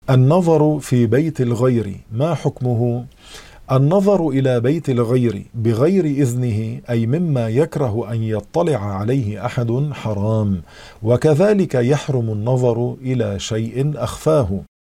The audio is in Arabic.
النظر في بيت الغير ما حكمه؟ النظر إلى بيت الغير بغير إذنه أي مما يكره أن يطلع عليه أحد حرام، وكذلك يحرم النظر إلى شيء أخفاه.